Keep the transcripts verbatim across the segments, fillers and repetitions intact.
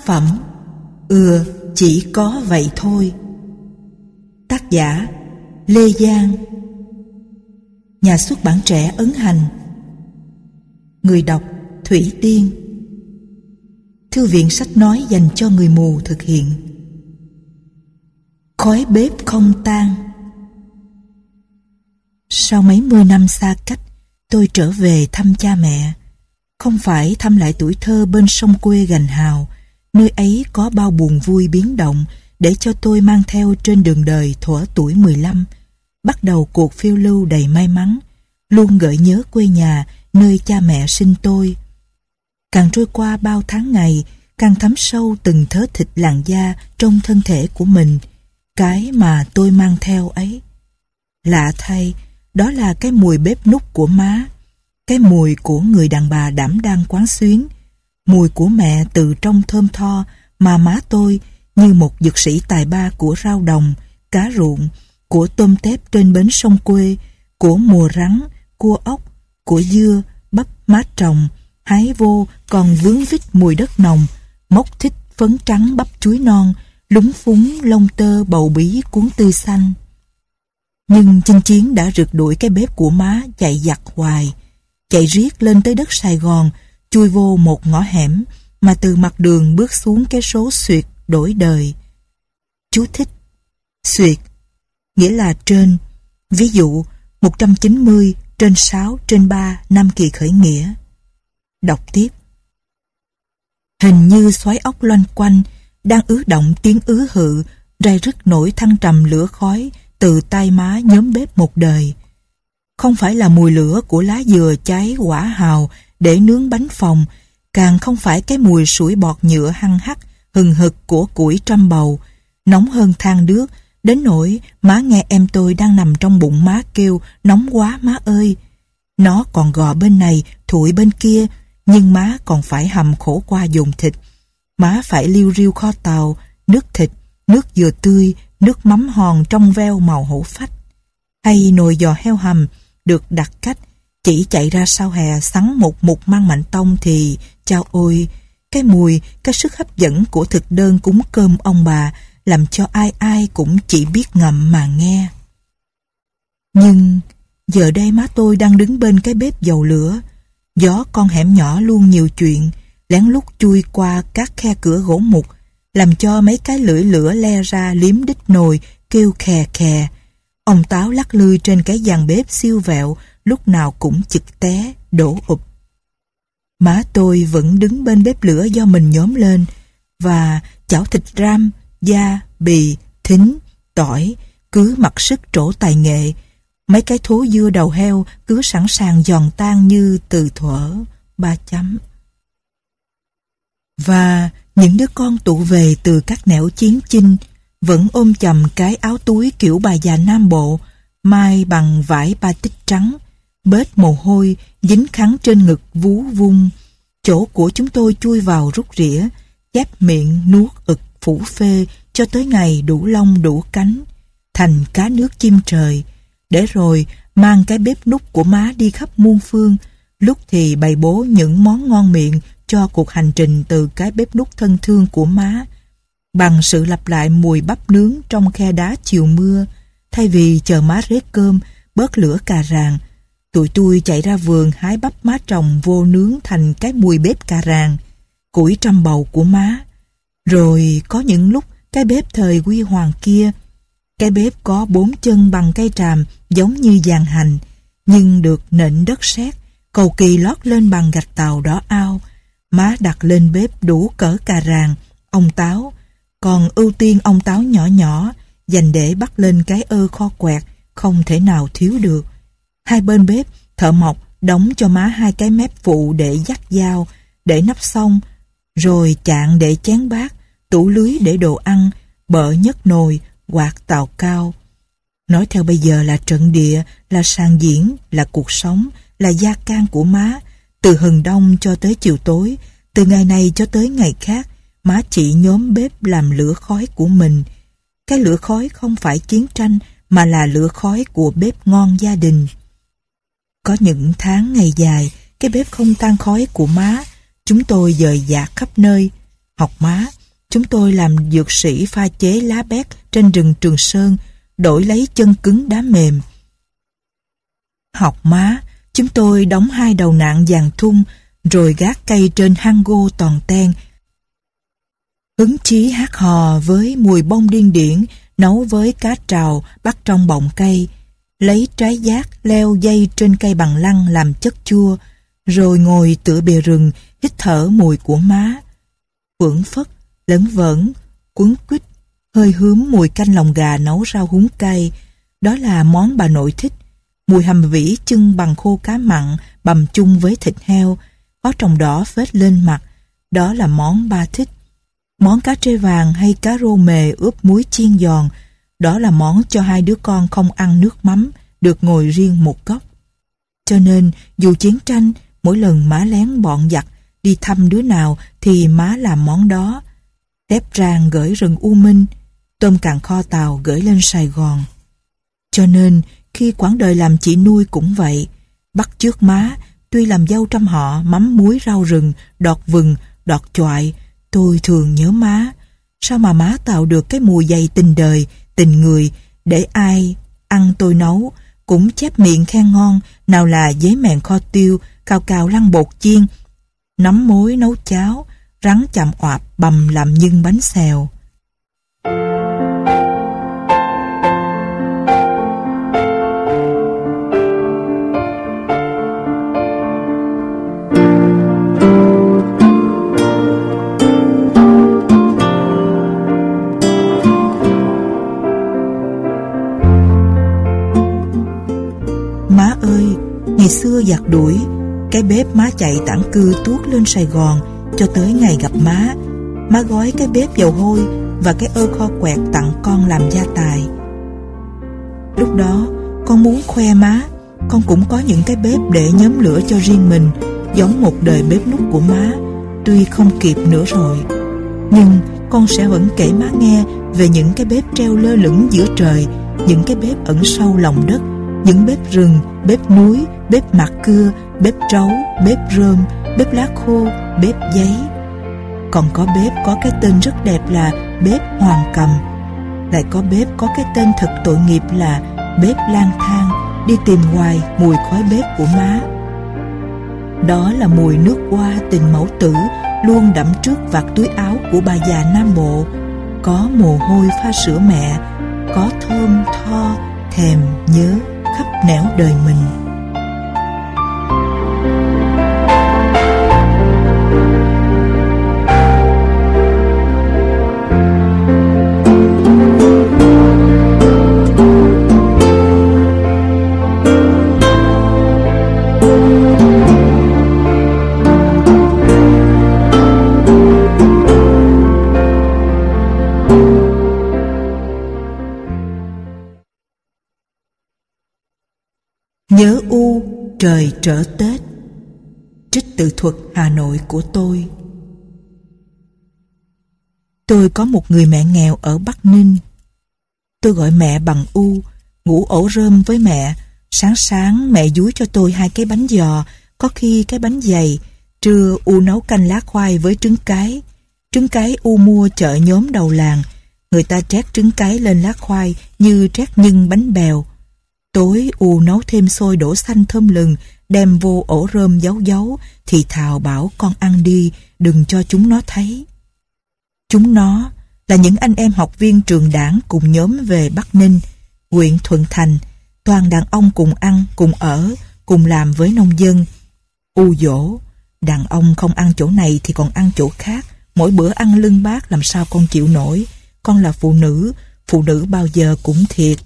phẩm Ừa chỉ có vậy thôi. Tác giả Lê Giang. Nhà xuất bản Trẻ ấn hành. Người đọc Thủy Tiên. Thư viện sách nói dành cho người mù thực hiện. Khói bếp không tan. Sau mấy mươi năm xa cách, tôi trở về thăm cha mẹ. Không phải thăm lại tuổi thơ bên sông quê gành hào, nơi ấy có bao buồn vui biến động để cho tôi mang theo trên đường đời thuở tuổi mười lăm, bắt đầu cuộc phiêu lưu đầy may mắn, luôn gợi nhớ quê nhà nơi cha mẹ sinh tôi. Càng trôi qua bao tháng ngày, càng thấm sâu từng thớ thịt làn da trong thân thể của mình, cái mà tôi mang theo ấy. Lạ thay, đó là cái mùi bếp núc của má, cái mùi của người đàn bà đảm đang quán xuyến, mùi của mẹ từ trong thơm tho mà má tôi như một dược sĩ tài ba của rau đồng, cá ruộng, của tôm tép trên bến sông quê, của mùa rắn, cua ốc, của dưa, bắp má trồng, hái vô còn vướng vít mùi đất nồng, móc thít phấn trắng bắp chuối non, lúng phúng lông tơ bầu bí cuốn tươi xanh. Nhưng chinh chiến đã rượt đuổi cái bếp của má chạy giặt hoài, chạy riết lên tới đất Sài Gòn, chui vô một ngõ hẻm mà từ mặt đường bước xuống cái số xuyệt đổi đời. Chú thích: xuyệt nghĩa là trên, ví dụ một trăm chín mươi trên sáu trên ba năm kỳ khởi nghĩa. Đọc tiếp: hình như xoáy ốc loanh quanh, đang ứ động tiếng ứ hự, rai rứt nổi thăng trầm lửa khói từ tay má nhóm bếp một đời. Không phải là mùi lửa của lá dừa cháy quả hào để nướng bánh phồng, càng không phải cái mùi sủi bọt nhựa hăng hắc hừng hực của củi trăm bầu, nóng hơn than đước, đến nỗi má nghe em tôi đang nằm trong bụng má kêu nóng quá má ơi. Nó còn gò bên này, thụi bên kia, nhưng má còn phải hầm khổ qua dồn thịt. Má phải liu riu kho tàu, nước thịt, nước dừa tươi, nước mắm hòn trong veo màu hổ phách. Hay nồi giò heo hầm được đặt cách, chỉ chạy ra sau hè sắn một mục măng mạnh tông thì chao ôi, cái mùi, cái sức hấp dẫn của thực đơn cúng cơm ông bà làm cho ai ai cũng chỉ biết ngậm mà nghe. Nhưng giờ đây má tôi đang đứng bên cái bếp dầu lửa, gió con hẻm nhỏ luôn nhiều chuyện, lén lút chui qua các khe cửa gỗ mục, làm cho mấy cái lưỡi lửa le ra liếm đít nồi kêu khè khè. Ông táo lắc lư trên cái giàn bếp siêu vẹo, lúc nào cũng chực té, đổ ụp. Má tôi vẫn đứng bên bếp lửa do mình nhóm lên, và chảo thịt ram, da, bì, thính, tỏi cứ mặc sức trổ tài nghệ. Mấy cái thố dưa đầu heo cứ sẵn sàng giòn tan như từ thuở ba chấm. Và những đứa con tụ về từ các nẻo chiến chinh vẫn ôm chầm cái áo túi kiểu bà già Nam Bộ, mai bằng vải batik trắng, bết mồ hôi dính khăn trên ngực vú vung. Chỗ của chúng tôi chui vào rút rỉa, chép miệng nuốt ực phủ phê cho tới ngày đủ lông đủ cánh, thành cá nước chim trời, để rồi mang cái bếp núc của má đi khắp muôn phương, lúc thì bày bố những món ngon miệng cho cuộc hành trình từ cái bếp núc thân thương của má, bằng sự lặp lại mùi bắp nướng trong khe đá chiều mưa. Thay vì chờ má rết cơm, bớt lửa cà ràng, tụi tôi chạy ra vườn hái bắp má trồng vô nướng thành cái mùi bếp cà ràng, củi trăm bầu của má. Rồi có những lúc cái bếp thời Huy Hoàng kia, cái bếp có bốn chân bằng cây tràm giống như giàn hành, nhưng được nện đất sét, cầu kỳ lót lên bằng gạch tàu đỏ ao. Má đặt lên bếp đủ cỡ cà ràng, ông táo, còn ưu tiên ông táo nhỏ nhỏ, dành để bắt lên cái ơ kho quẹt, không thể nào thiếu được. Hai bên bếp, thợ mộc đóng cho má hai cái mép phụ để dắt dao, để nắp xong, rồi chạn để chén bát, tủ lưới để đồ ăn, bợ nhấc nồi, quạt tàu cao. Nói theo bây giờ là trận địa, là sàn diễn, là cuộc sống, là gia can của má. Từ hừng đông cho tới chiều tối, từ ngày này cho tới ngày khác, má chỉ nhóm bếp làm lửa khói của mình. Cái lửa khói không phải chiến tranh, mà là lửa khói của bếp ngon gia đình. Có những tháng ngày dài, cái bếp không tan khói của má, chúng tôi dời dạt khắp nơi. Học má, Chúng tôi làm dược sĩ pha chế lá bét trên rừng Trường Sơn, đổi lấy chân cứng đá mềm. Học má, chúng tôi đóng hai đầu nạng vàng thun, rồi gác cây trên hang gô toàn ten. Hứng chí hát hò với mùi bông điên điển, nấu với cá trào bắt trong bọng cây, lấy trái giác leo dây trên cây bằng lăng làm chất chua, rồi ngồi tựa bìa rừng hít thở mùi của má. Phưởng phất, lẫn vẩn, quấn quýt, hơi hướm mùi canh lòng gà nấu rau húng cay. Đó là món bà nội thích. Mùi hầm vỉ chưng bằng khô cá mặn bằm chung với thịt heo, có trồng đỏ phết lên mặt. Đó là món ba thích. Món cá trê vàng hay cá rô mề ướp muối chiên giòn, đó là món cho hai đứa con không ăn nước mắm, được ngồi riêng một góc. Cho nên, dù chiến tranh, mỗi lần má lén bọn giặc đi thăm đứa nào thì má làm món đó. Tép rang gửi rừng U Minh, tôm càng kho tàu gửi lên Sài Gòn. Cho nên, khi quãng đời làm chị nuôi cũng vậy, bắt chước má, tuy làm dâu trăm họ, mắm muối rau rừng, đọt vừng, đọt choại, tôi thường nhớ má. Sao mà má tạo được cái mùi dày tình đời, tình người, để ai ăn tôi nấu cũng chép miệng khen ngon, nào là giấy mèn kho tiêu, cào cào lăn bột chiên, nấm mối nấu cháo, rắn chạm oạp bằm làm nhân bánh xèo. Má ơi, ngày xưa giặt đuổi, cái bếp má chạy tản cư tuốt lên Sài Gòn, cho tới ngày gặp má. Má gói cái bếp dầu hôi và cái ơ kho quẹt tặng con làm gia tài. Lúc đó con muốn khoe má, con cũng có những cái bếp để nhóm lửa cho riêng mình, giống một đời bếp núc của má, tuy không kịp nữa rồi. Nhưng con sẽ vẫn kể má nghe về những cái bếp treo lơ lửng giữa trời, những cái bếp ẩn sâu lòng đất, những bếp rừng, bếp núi, bếp mạc cưa, bếp trấu, bếp rơm, bếp lá khô, bếp giấy. Còn có bếp có cái tên rất đẹp là bếp Hoàng Cầm. Lại có bếp có cái tên thật tội nghiệp là bếp lang thang, đi tìm hoài mùi khói bếp của má. Đó là mùi nước hoa tình mẫu tử luôn đẫm trước vạt túi áo của bà già Nam Bộ. Có mồ hôi pha sữa mẹ, có thơm tho, thèm nhớ khắp nẻo đời mình. Nhớ u trời trở Tết. Trích tự thuật Hà Nội của tôi. Tôi có một người mẹ nghèo ở Bắc Ninh. Tôi gọi mẹ bằng U, ngủ ổ rơm với mẹ. Sáng sáng mẹ dúi cho tôi hai cái bánh giò, có khi cái bánh dày. Trưa U nấu canh lá khoai với trứng cái. Trứng cái U mua chợ nhóm đầu làng. Người ta trét trứng cái lên lá khoai như trét nhân bánh bèo. Tối U nấu thêm xôi đổ xanh thơm lừng, đem vô ổ rơm giấu giấu, thì thào bảo con ăn đi, đừng cho chúng nó thấy. Chúng nó là những anh em học viên trường đảng cùng nhóm về Bắc Ninh, huyện Thuận Thành, toàn đàn ông cùng ăn, cùng ở, cùng làm với nông dân. U dỗ, đàn ông không ăn chỗ này thì còn ăn chỗ khác, mỗi bữa ăn lưng bát làm sao con chịu nổi, con là phụ nữ, phụ nữ bao giờ cũng thiệt.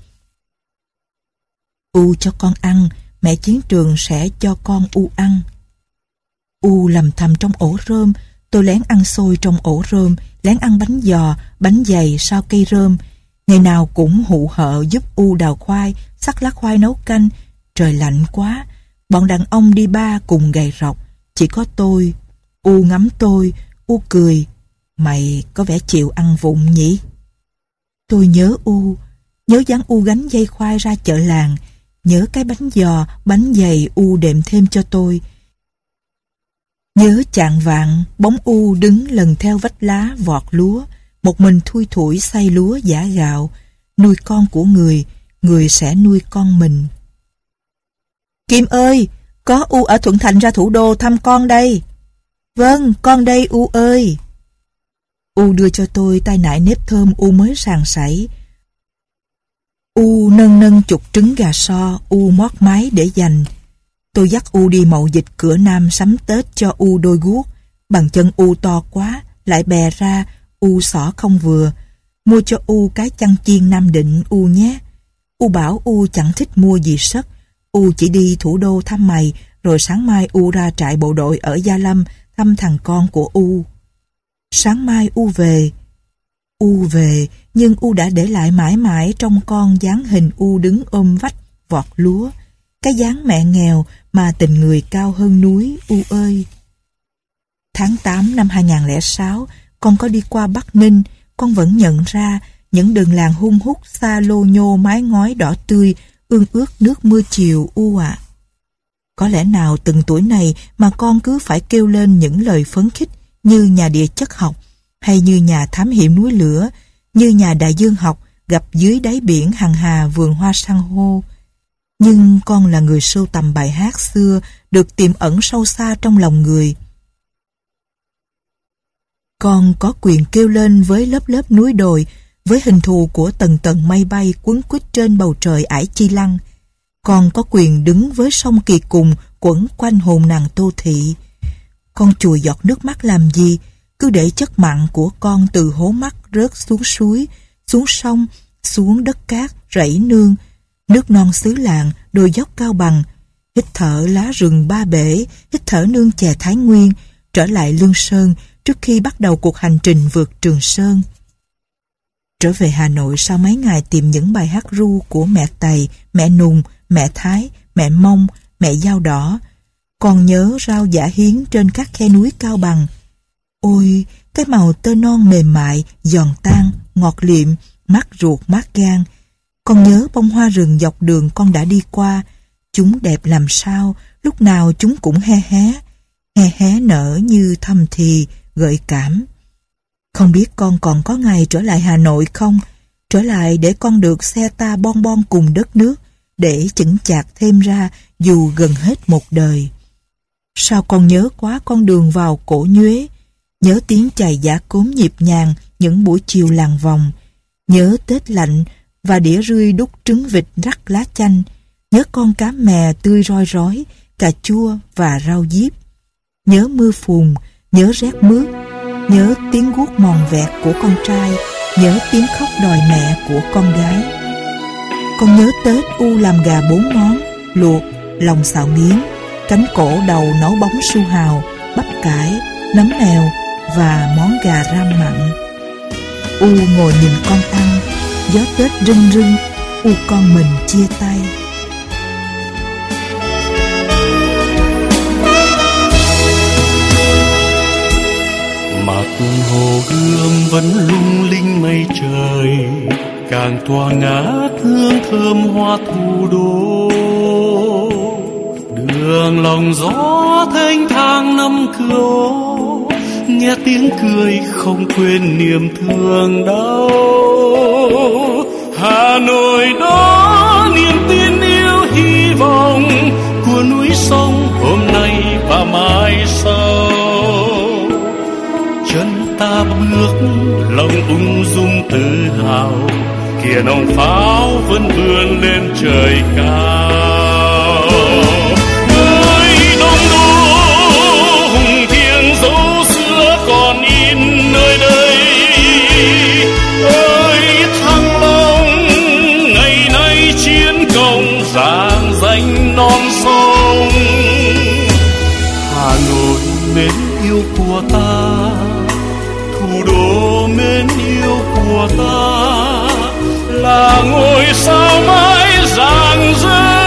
U cho con ăn, mẹ chiến trường sẽ cho con U ăn. U lầm thầm trong ổ rơm, tôi lén ăn xôi trong ổ rơm, lén ăn bánh giò, bánh dày sau cây rơm. Ngày nào cũng hụ hợ giúp U đào khoai, xắt lá khoai nấu canh. Trời lạnh quá, bọn đàn ông đi ba cùng gầy rộc, chỉ có tôi. U ngắm tôi, U cười. Mày có vẻ chịu ăn vụng nhỉ? Tôi nhớ U, nhớ dáng U gánh dây khoai ra chợ làng, nhớ cái bánh giò, bánh dày U đệm thêm cho tôi. Nhớ chạng vạng, bóng U đứng lần theo vách lá vọt lúa, một mình thui thủi xay lúa giã gạo, nuôi con của người, người sẽ nuôi con mình. Kim ơi, có U ở Thuận Thành ra thủ đô thăm con đây. Vâng, con đây U ơi. U đưa cho tôi tay nải nếp thơm U mới sàng sảy. U nâng nâng chục trứng gà so, U mót mái để dành. Tôi dắt U đi mậu dịch cửa Nam sắm Tết cho U đôi guốc. Bàn chân U to quá, lại bè ra, U xỏ không vừa. Mua cho U cái chăn chiên Nam Định U nhé. U bảo U chẳng thích mua gì sất. U chỉ đi thủ đô thăm mày, rồi sáng mai U ra trại bộ đội ở Gia Lâm thăm thằng con của U. Sáng mai U về. U về, nhưng U đã để lại mãi mãi trong con dáng hình U đứng ôm vách vọt lúa. Cái dáng mẹ nghèo mà tình người cao hơn núi U ơi. Tháng tám năm hai nghìn không trăm lẻ sáu, con có đi qua Bắc Ninh, con vẫn nhận ra những đường làng hun hút xa lô nhô mái ngói đỏ tươi, ương ướt nước mưa chiều U ạ. À. Có lẽ nào từng tuổi này mà con cứ phải kêu lên những lời phấn khích như nhà địa chất học, hay như nhà thám hiểm núi lửa, như nhà đại dương học gặp dưới đáy biển hằng hà vườn hoa san hô. Nhưng con là người sưu tầm bài hát xưa được tiềm ẩn sâu xa trong lòng người. Con có quyền kêu lên với lớp lớp núi đồi, với hình thù của tầng tầng mây bay quấn quýt trên bầu trời ải chi lăng. Con có quyền đứng với sông Kỳ Cùng quẩn quanh hồn nàng Tô Thị. Con chùi giọt nước mắt làm gì? Cứ để chất mặn của con từ hố mắt rớt xuống suối, xuống sông, xuống đất cát, rẫy nương, nước non xứ lạng, đồi dốc Cao Bằng, hít thở lá rừng Ba Bể, hít thở nương chè Thái Nguyên, trở lại Lương Sơn trước khi bắt đầu cuộc hành trình vượt Trường Sơn. Trở về Hà Nội sau mấy ngày tìm những bài hát ru của mẹ Tày, mẹ Nùng, mẹ Thái, mẹ Mông, mẹ Dao Đỏ, còn nhớ rau dã hiến trên các khe núi Cao Bằng. Ôi, cái màu tơ non mềm mại, giòn tan, ngọt liệm, mát ruột mát gan. Con nhớ bông hoa rừng dọc đường con đã đi qua. Chúng đẹp làm sao, lúc nào chúng cũng he hé, he hé nở như thầm thì, gợi cảm. Không biết con còn có ngày trở lại Hà Nội không? Trở lại để con được xe ta bon bon cùng đất nước, để chững chạc thêm ra dù gần hết một đời. Sao con nhớ quá con đường vào Cổ Nhuế, nhớ tiếng chày giã cốm nhịp nhàng những buổi chiều làng vòng, nhớ Tết lạnh và đĩa rươi đút trứng vịt rắc lá chanh, nhớ con cá mè tươi roi rói, cà chua và rau diếp, nhớ mưa phùn, nhớ rét mướt, nhớ tiếng guốc mòn vẹt của con trai, nhớ tiếng khóc đòi mẹ của con gái. Con nhớ Tết U làm gà bốn món, luộc, lòng xào miếng, cánh cổ đầu nấu bóng su hào, bắp cải, nấm mèo và món gà ram mặn. U ngồi nhìn con ăn, gió Tết rưng rưng, U con mình chia tay. Mặt hồ Gươm vẫn lung linh mây trời, càng tỏa ngát hương thơm hoa thủ đô. Đường lòng gió thanh thang năm cửa, nghe tiếng cười không quên niềm thương đau. Hà Nội đó niềm tin yêu hy vọng của núi sông hôm nay và mai sau. Chân ta bước lòng ung dung tự hào, kìa nòng pháo vẫn vươn lên trời cao. Ơi Đông Đô hùng thiêng dấu xưa còn in nơi đây, ơi Thăng Long ngày nay chiến công rạng danh non sông. Hà Nội mến yêu của ta, thủ đô mến yêu của ta, là ngôi sao mãi rạng rỡ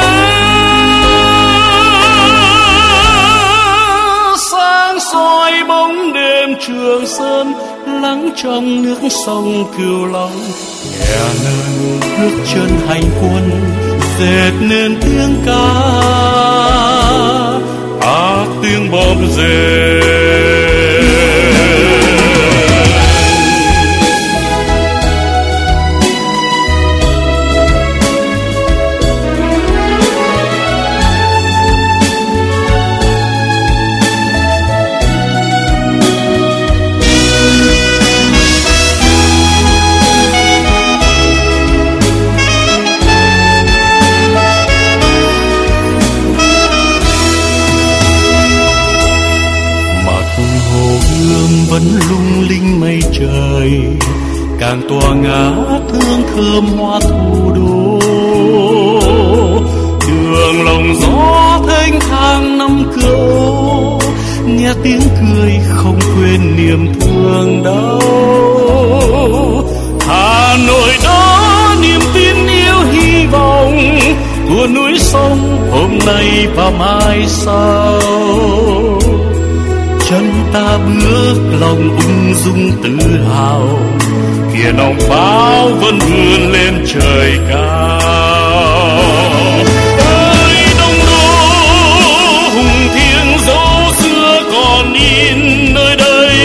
sáng soi bóng đêm Trường Sơn, lắng trong nước sông Cửu Long. Nghe nơi bước chân hành quân dệt nên tiếng ca, ác tiếng bom rền. lung linh mây trời, càng tỏa ngát hương thơm hoa thủ đô. Đường lòng gió thênh thang năm cửa ô, nghe tiếng cười không quên niềm thương đau. Hà Nội đó niềm tin yêu hy vọng của núi sông hôm nay và mai sau. Chân ta bước lòng ung dung tự hào, kìa nòng pháo vẫn vươn lên trời cao. Ơi Đông Đô hùng thiêng dấu xưa còn in nơi đây.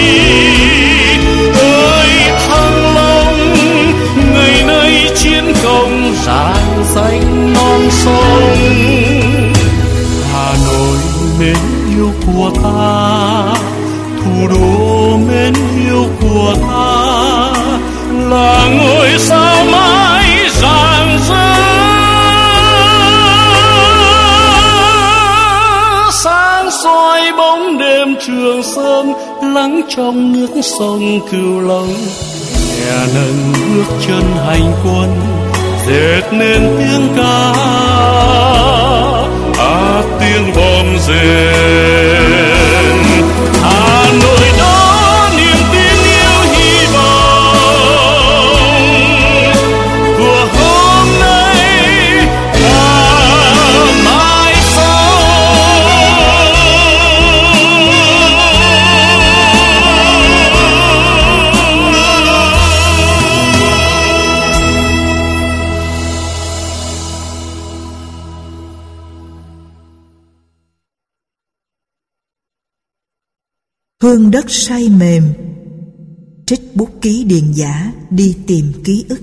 Ơi Thăng Long ngày nay chiến công rạng danh non sông. Hà Nội mến yêu của ta, thủ đô mến yêu của ta, là ngôi sao mãi rạng rỡ sáng soi bóng đêm Trường Sơn, lắng trong nước sông Cửu Long. Nhà nâng bước chân hành quân, dệt nên tiếng ca, à tiếng bom rền. Hà Nội đó niềm tin yêu hy vọng của hôm nay và mai sau. Hương đất say mềm. Trích bút ký điền dã đi tìm ký ức.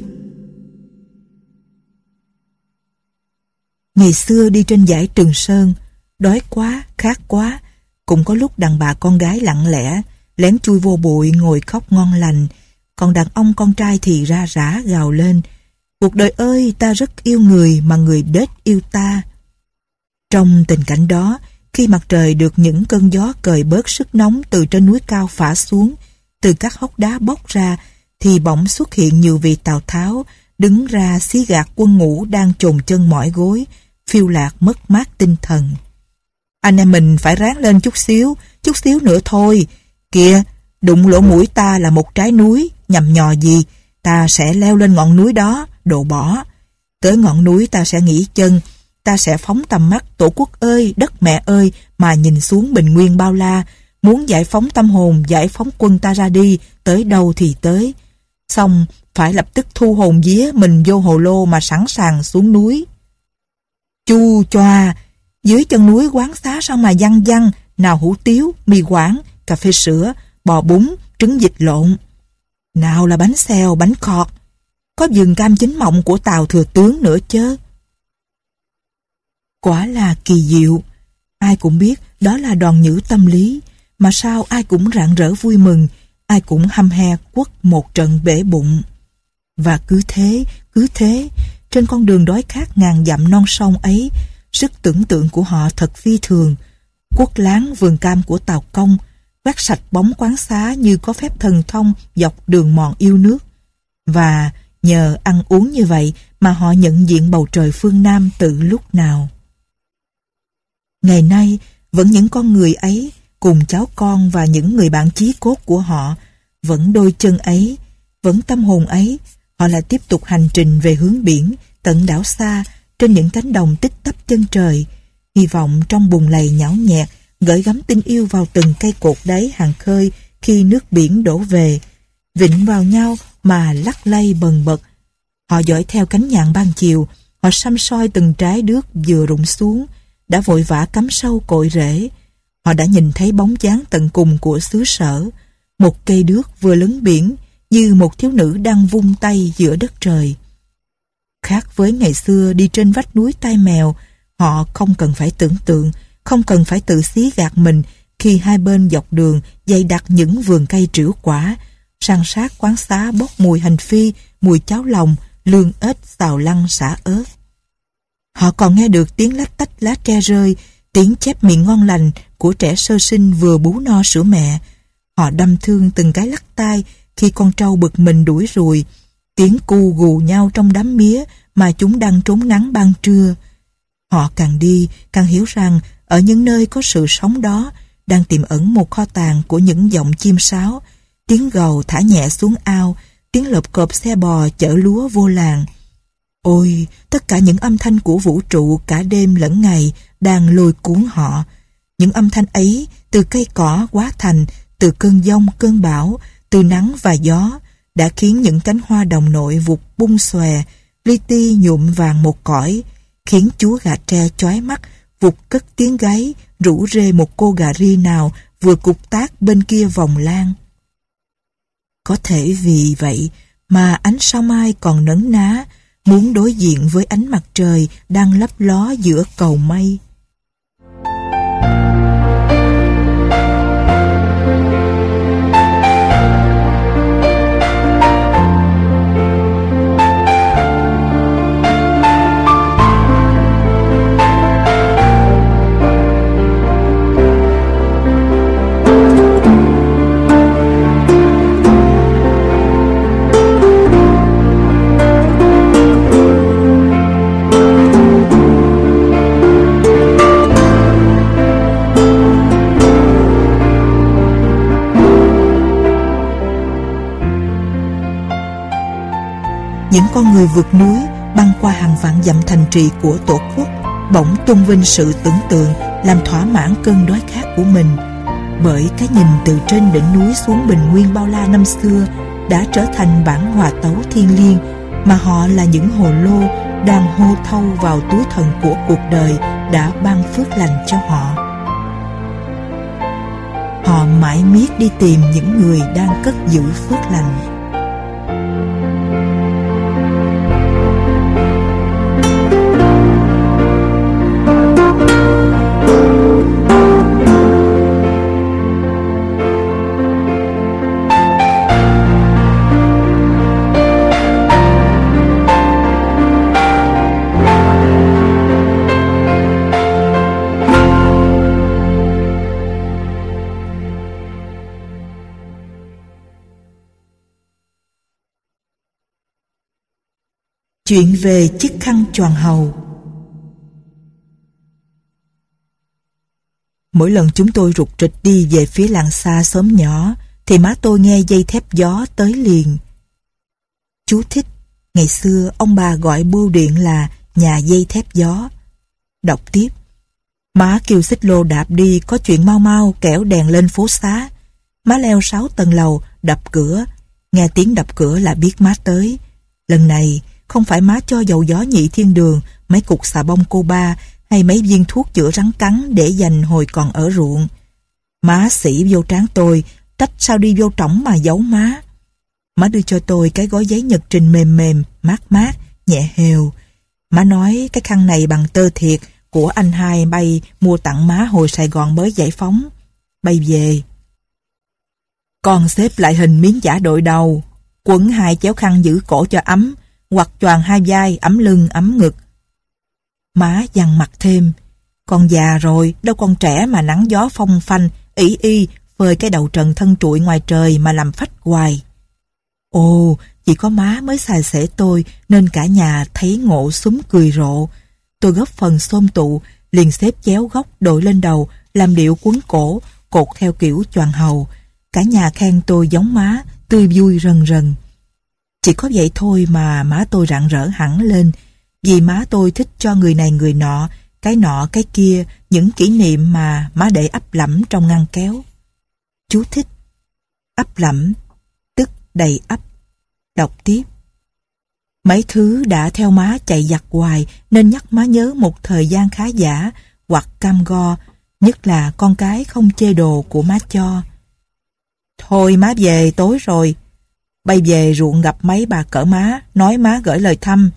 Ngày xưa đi trên dãy Trường Sơn, đói quá, khát quá, cũng có lúc đàn bà con gái lặng lẽ lén chui vô bụi ngồi khóc ngon lành, còn đàn ông con trai thì ra rã gào lên: cuộc đời ơi, ta rất yêu người mà người đết yêu ta. Trong tình cảnh đó, khi mặt trời được những cơn gió cời bớt sức nóng từ trên núi cao phả xuống, từ các hốc đá bốc ra, thì bỗng xuất hiện nhiều vị Tào Tháo đứng ra xí gạt quân ngũ đang chồn chân mỏi gối, phiêu lạc mất mát tinh thần. Anh em mình phải ráng lên chút xíu, chút xíu nữa thôi. Kìa, đụng lỗ mũi ta là một trái núi, nhằm nhò gì, ta sẽ leo lên ngọn núi đó, đồ bỏ. Tới ngọn núi ta sẽ nghỉ chân, ta sẽ phóng tầm mắt tổ quốc ơi, đất mẹ ơi, mà nhìn xuống bình nguyên bao la, muốn giải phóng tâm hồn, giải phóng quân ta ra đi, tới đâu thì tới. Xong, phải lập tức thu hồn vía mình vô hồ lô mà sẵn sàng xuống núi. Chu choa, dưới chân núi quán xá sao mà văng văng, nào hủ tiếu, mì quảng, cà phê sữa, bò bún, trứng vịt lộn. Nào là bánh xèo, bánh khọt, có vườn cam chín mọng của Tào Thừa Tướng nữa chớ. Quả là kỳ diệu, ai cũng biết đó là đòn nhử tâm lý, mà sao ai cũng rạng rỡ vui mừng, ai cũng hăm he quất một trận bể bụng. Và cứ thế, cứ thế, trên con đường đói khát ngàn dặm non sông ấy, sức tưởng tượng của họ thật phi thường. Quất láng vườn cam của Tào Công, quét sạch bóng quán xá như có phép thần thông dọc đường mòn yêu nước. Và nhờ ăn uống như vậy mà họ nhận diện bầu trời phương Nam từ lúc nào. Ngày nay, vẫn những con người ấy, cùng cháu con và những người bạn chí cốt của họ, vẫn đôi chân ấy, vẫn tâm hồn ấy, họ lại tiếp tục hành trình về hướng biển, tận đảo xa, trên những cánh đồng tích tắp chân trời, hy vọng trong bùn lầy nhão nhẹt, gửi gắm tình yêu vào từng cây cột đáy hàng khơi khi nước biển đổ về, vịnh vào nhau mà lắc lay bần bật. Họ dõi theo cánh nhạn ban chiều, họ săm soi từng trái đước vừa rụng xuống, đã vội vã cắm sâu cội rễ. Họ đã nhìn thấy bóng dáng tận cùng của xứ sở, một cây đước vừa lớn biển, như một thiếu nữ đang vung tay giữa đất trời. Khác với ngày xưa đi trên vách núi Tai Mèo, họ không cần phải tưởng tượng, không cần phải tự xí gạt mình khi hai bên dọc đường dày đặc những vườn cây trĩu quả, san sát quán xá bốc mùi hành phi, mùi cháo lòng, lương ếch xào lăng xả ớt. Họ còn nghe được tiếng lách tách lá tre rơi, tiếng chép miệng ngon lành của trẻ sơ sinh vừa bú no sữa mẹ. Họ đâm thương từng cái lắc tai khi con trâu bực mình đuổi ruồi, tiếng cu gù nhau trong đám mía mà chúng đang trốn nắng ban trưa. Họ càng đi càng hiểu rằng ở những nơi có sự sống đó đang tiềm ẩn một kho tàng của những giọng chim sáo, tiếng gầu thả nhẹ xuống ao, tiếng lợp cộp xe bò chở lúa vô làng. Ôi, tất cả những âm thanh của vũ trụ cả đêm lẫn ngày đang lôi cuốn họ. Những âm thanh ấy từ cây cỏ hóa thành, từ cơn giông cơn bão, từ nắng và gió đã khiến những cánh hoa đồng nội vụt bung xòe, li ti nhuộm vàng một cõi, khiến chúa gà tre chói mắt vụt cất tiếng gáy rủ rê một cô gà ri nào vừa cục tác bên kia vòng lan. Có thể vì vậy mà ánh sao mai còn nấn ná, muốn đối diện với ánh mặt trời đang lấp ló giữa cầu mây. Những con người vượt núi băng qua hàng vạn dặm thành trì của Tổ quốc bỗng tôn vinh sự tưởng tượng làm thỏa mãn cơn đói khát của mình, bởi cái nhìn từ trên đỉnh núi xuống bình nguyên bao la năm xưa đã trở thành bản hòa tấu thiêng liêng mà họ là những hồ lô đang hô thâu vào túi thần của cuộc đời đã ban phước lành cho họ. Họ mãi miết đi tìm những người đang cất giữ phước lành. Chuyện về chiếc khăn choàng hầu. Mỗi lần chúng tôi rục rịch đi về phía làng xa xóm nhỏ thì má tôi nghe dây thép gió tới liền. Chú thích: ngày xưa ông bà gọi bưu điện là nhà dây thép gió. Đọc tiếp: má kêu xích lô đạp đi, có chuyện mau mau kẻo đèn lên phố xá. Má leo sáu tầng lầu đập cửa, nghe tiếng đập cửa là biết má tới. Lần này không phải má cho dầu gió nhị thiên đường, mấy cục xà bông cô ba hay mấy viên thuốc chữa rắn cắn để dành hồi còn ở ruộng. Má xỉ vô trán tôi, trách sao đi vô trỏng mà giấu má. Má đưa cho tôi cái gói giấy nhật trình mềm mềm, mát mát, nhẹ hều. Má nói cái khăn này bằng tơ thiệt của anh hai bay mua tặng má hồi Sài Gòn mới giải phóng. Bay về. Con xếp lại hình miếng giả đội đầu, quấn hai chéo khăn giữ cổ cho ấm, hoặc choàng hai vai, ấm lưng, ấm ngực. Má dằn mặt thêm: con già rồi, đâu còn trẻ mà nắng gió phong phanh, ỷ y, phơi cái đầu trần thân trụi ngoài trời mà làm phách hoài. Ồ, chỉ có má mới xài xể tôi nên cả nhà thấy ngộ súm cười rộ. Tôi góp phần xôm tụ, liền xếp chéo góc đội lên đầu, làm điệu quấn cổ, cột theo kiểu choàng hầu. Cả nhà khen tôi giống má, tươi vui rần rần. Chỉ có vậy thôi mà má tôi rạng rỡ hẳn lên, vì má tôi thích cho người này người nọ, cái nọ cái kia, những kỷ niệm mà má để ắp lẫm trong ngăn kéo. Chú thích: ắp lẫm, tức đầy ắp. Đọc tiếp: mấy thứ đã theo má chạy giặt hoài nên nhắc má nhớ một thời gian khá giả hoặc cam go, nhất là con cái không chê đồ của má cho. Thôi má về, tối rồi. Bay về ruộng gặp mấy bà cỡ má, nói má gửi lời thăm.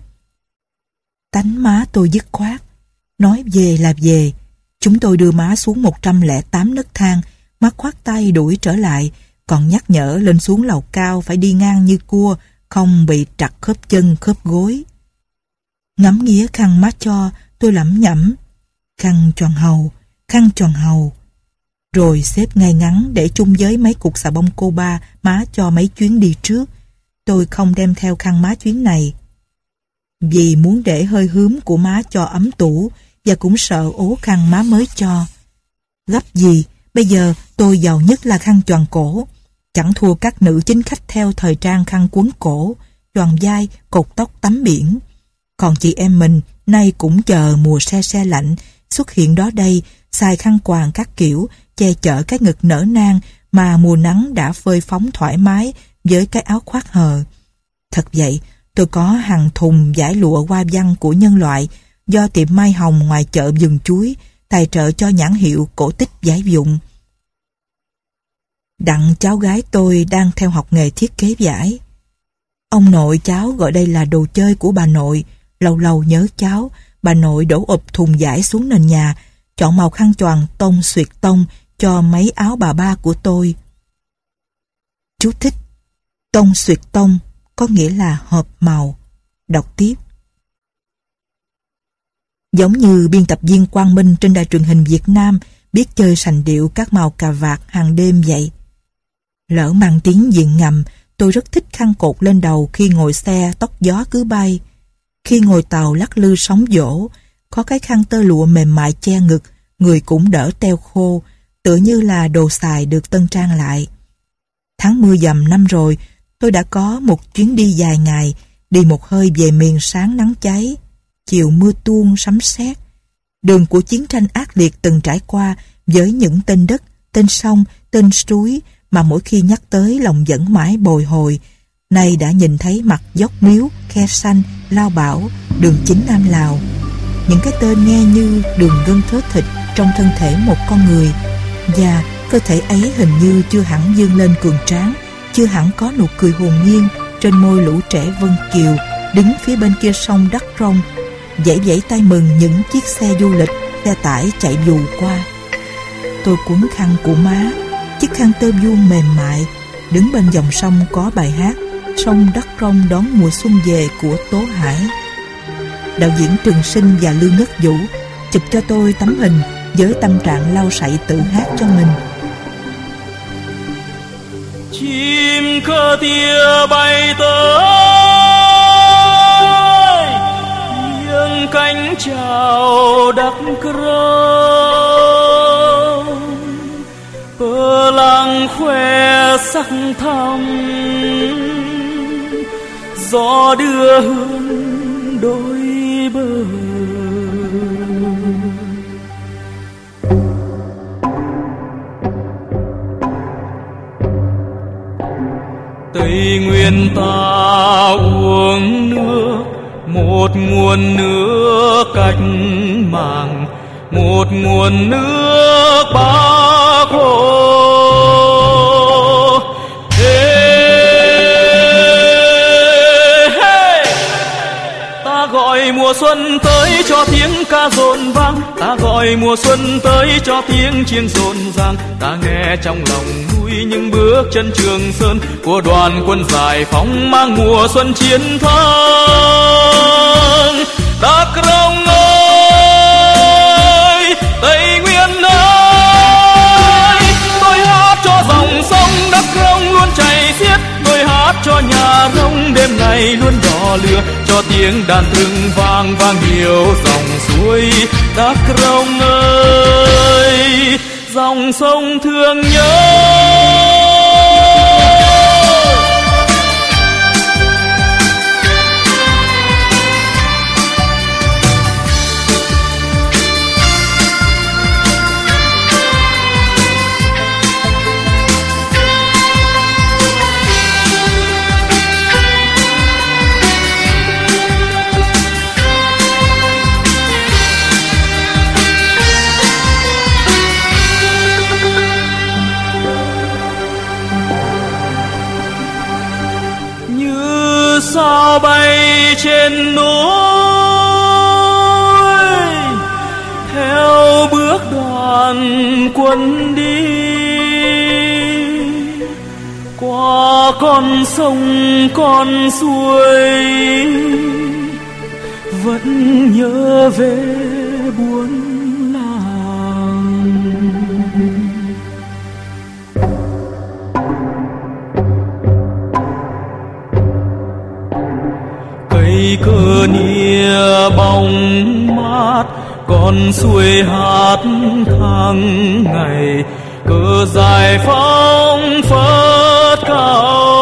Tánh má tôi dứt khoát, nói về là về. Chúng tôi đưa má xuống một trăm lẻ tám nấc thang, má khoát tay đuổi trở lại, còn nhắc nhở lên xuống lầu cao phải đi ngang như cua, không bị trật khớp chân khớp gối. Ngắm nghía khăn má cho, tôi lẩm nhẩm: khăn choàng hầu, khăn choàng hầu. rồi xếp ngay ngắn để chung với mấy cục xà bông Coba má cho mấy chuyến đi trước. Tôi không đem theo khăn má chuyến này, vì muốn để hơi hướm của má cho ấm tủ, và cũng sợ ố khăn má mới cho. Gấp gì, bây giờ tôi giàu nhất là khăn choàng cổ. Chẳng thua các nữ chính khách theo thời trang khăn quấn cổ, choàng vai, cột tóc tắm biển. Còn chị em mình nay cũng chờ mùa se se lạnh xuất hiện đó đây, xài khăn quàng các kiểu che chở cái ngực nở nang mà mùa nắng đã phơi phóng thoải mái với cái áo khoác hờ. Thật vậy, tôi có hàng thùng vải lụa hoa văn của nhân loại do tiệm Mai Hồng ngoài chợ Vườn Chuối tài trợ cho nhãn hiệu Cổ Tích Vải Vụn. Đặng cháu gái tôi đang theo học nghề thiết kế vải. Ông nội cháu gọi đây là đồ chơi của bà nội. Lâu lâu nhớ cháu, bà nội đổ ụp thùng vải xuống nền nhà, chọn màu khăn choàng tông xuyệt tông cho mấy áo bà ba của tôi. Chú thích: tông xuyệt tông có nghĩa là hợp màu. Đọc tiếp. Giống như biên tập viên Quang Minh trên đài truyền hình Việt Nam biết chơi sành điệu các màu cà vạt hàng đêm vậy. Lỡ mang tiếng diện ngầm, tôi rất thích khăn cột lên đầu khi ngồi xe tóc gió cứ bay. Khi ngồi tàu lắc lư sóng vỗ, có cái khăn tơ lụa mềm mại che ngực, người cũng đỡ teo khô, tựa như là đồ xài được tân trang lại. Tháng mưa dầm năm rồi, tôi đã có một chuyến đi dài ngày, đi một hơi về miền sáng nắng cháy, chiều mưa tuôn sấm sét. Đường của chiến tranh ác liệt từng trải qua với những tên đất, tên sông, tên suối mà mỗi khi nhắc tới lòng vẫn mãi bồi hồi. Nay đã nhìn thấy mặt dốc Miếu, Khe Sanh, Lao Bảo, đường chính Nam Lào. Những cái tên nghe như đường gân thớ thịt trong thân thể một con người, và cơ thể ấy hình như chưa hẳn vươn lên cường tráng, chưa hẳn có nụ cười hồn nhiên trên môi lũ trẻ Vân Kiều đứng phía bên kia sông Đắk Rông, vẫy vẫy tay mừng những chiếc xe du lịch, xe tải chạy dù qua. Tôi quấn khăn của má, chiếc khăn tơ vuông mềm mại, đứng bên dòng sông có bài hát Sông Đắk Rông đón mùa xuân về của Tố Hải. Đạo diễn Trường Sinh và Lương Nhất Vũ chụp cho tôi tấm hình với tâm trạng lau sậy tự hát cho mình. Chim cơ tia bay tới, nghiêng cánh chào Đắk Rông, bờ làng khoe sắc thắm, gió đưa hương đôi bờ. Tây Nguyên ta uống nước, một nguồn nước cách mạng, một nguồn nước Bác Hồ. Gọi mùa xuân tới cho tiếng ca rộn vang, ta gọi mùa xuân tới cho tiếng chiêng rộn ràng. Ta nghe trong lòng nuôi những bước chân Trường Sơn của đoàn quân giải phóng mang mùa xuân chiến thắng. Đắk Rông ơi, Tây Nguyên ơi, tôi hát cho dòng sông Đắk Rông luôn chảy xiết, tôi hát cho nhà rông đêm ngày luôn đỏ lửa, cho tiếng đàn từng vang vang nhiều dòng suối. Đắk Rông ơi, dòng sông thương nhớ. Sao bay trên núi theo bước đoàn quân đi, qua con sông con suối vẫn nhớ về buôn làng. cây cờ nia bóng mát, con suối hát tháng ngày, cờ giải phóng phất cao.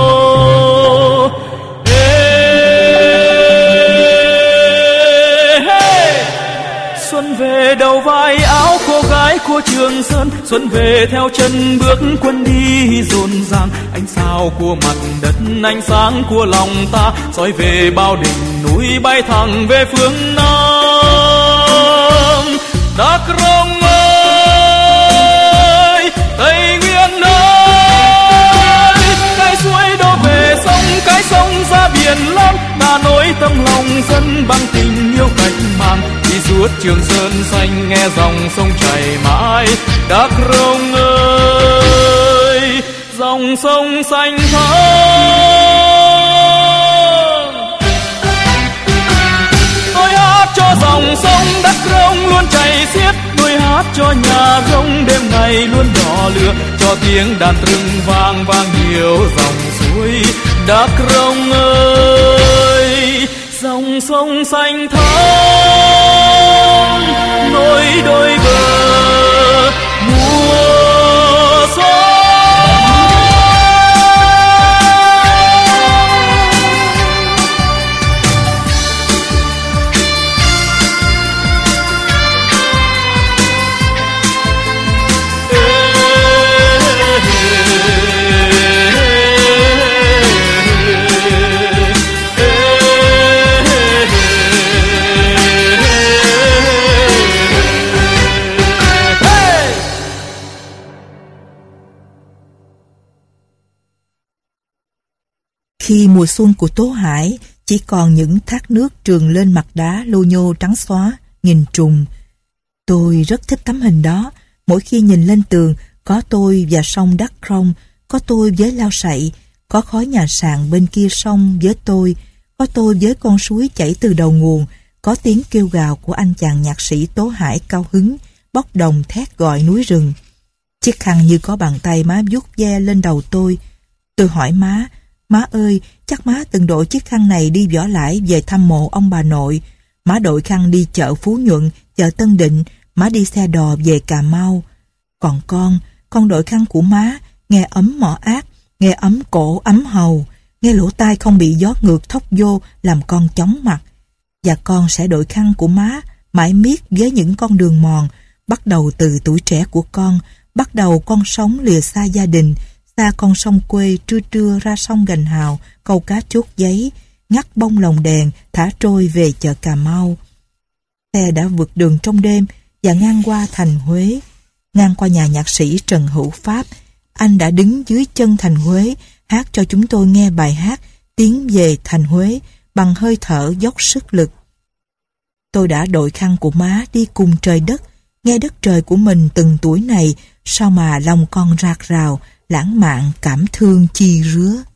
Xuân về đầu vai áo cô gái của Trường Sơn, xuân về theo chân bước quân đi rộn ràng. Ánh sao của mặt đất, ánh sáng của lòng ta soi về bao đỉnh núi, bay thẳng về phương Nam. Đắk Rông ơi, Tây Nguyên ơi, cái suối đổ về sông, cái sông ra biển lớn, ta nối tâm lòng dân bằng tình yêu cách mạng. Đi suốt Trường Sơn xanh nghe dòng sông chảy mãi. Đắk Rông ơi, dòng sông xanh thẳm. Tôi hát cho dòng sông Đắk Rông luôn chảy xiết, tôi hát cho nhà rông đêm ngày luôn đỏ lửa, cho tiếng đàn trưng vang vang nhiều dòng suối. Đắk Rông ơi, dòng sông xanh thẳm nối đôi bờ mùa xuân. Khi mùa xuân của Tố Hải chỉ còn những thác nước trườn lên mặt đá lô nhô trắng xóa, nghìn trùng. Tôi rất thích tấm hình đó. Mỗi khi nhìn lên tường, có tôi và sông Đắk Rông, có tôi với lao sậy, có khói nhà sàn bên kia sông với tôi, có tôi với con suối chảy từ đầu nguồn, có tiếng kêu gào của anh chàng nhạc sĩ Tố Hải cao hứng, bốc đồng thét gọi núi rừng. Chiếc khăn như có bàn tay má vuốt ve lên đầu tôi. Tôi hỏi má, má ơi, chắc má từng đội chiếc khăn này đi Võ Lãi về thăm mộ ông bà nội. Má đội khăn đi chợ Phú Nhuận, chợ Tân Định, má đi xe đò về Cà Mau. Còn con, con đội khăn của má, nghe ấm mỏ ác, nghe ấm cổ ấm hầu, nghe lỗ tai không bị gió ngược thốc vô làm con chóng mặt. Và con sẽ đội khăn của má, mãi miết với những con đường mòn, bắt đầu từ tuổi trẻ của con, bắt đầu con sống lìa xa gia đình, xa con sông quê, trưa trưa ra sông Gành Hào, câu cá chốt giấy, ngắt bông lồng đèn, thả trôi về chợ Cà Mau. Xe đã vượt đường trong đêm và ngang qua thành Huế, ngang qua nhà nhạc sĩ Trần Hữu Pháp. Anh đã đứng dưới chân thành Huế, hát cho chúng tôi nghe bài hát Tiến về thành Huế bằng hơi thở dốc sức lực. Tôi đã đội khăn của má đi cùng trời đất, nghe đất trời của mình từng tuổi này, sao mà lòng con rạc rào, lãng mạn cảm thương chi rứa.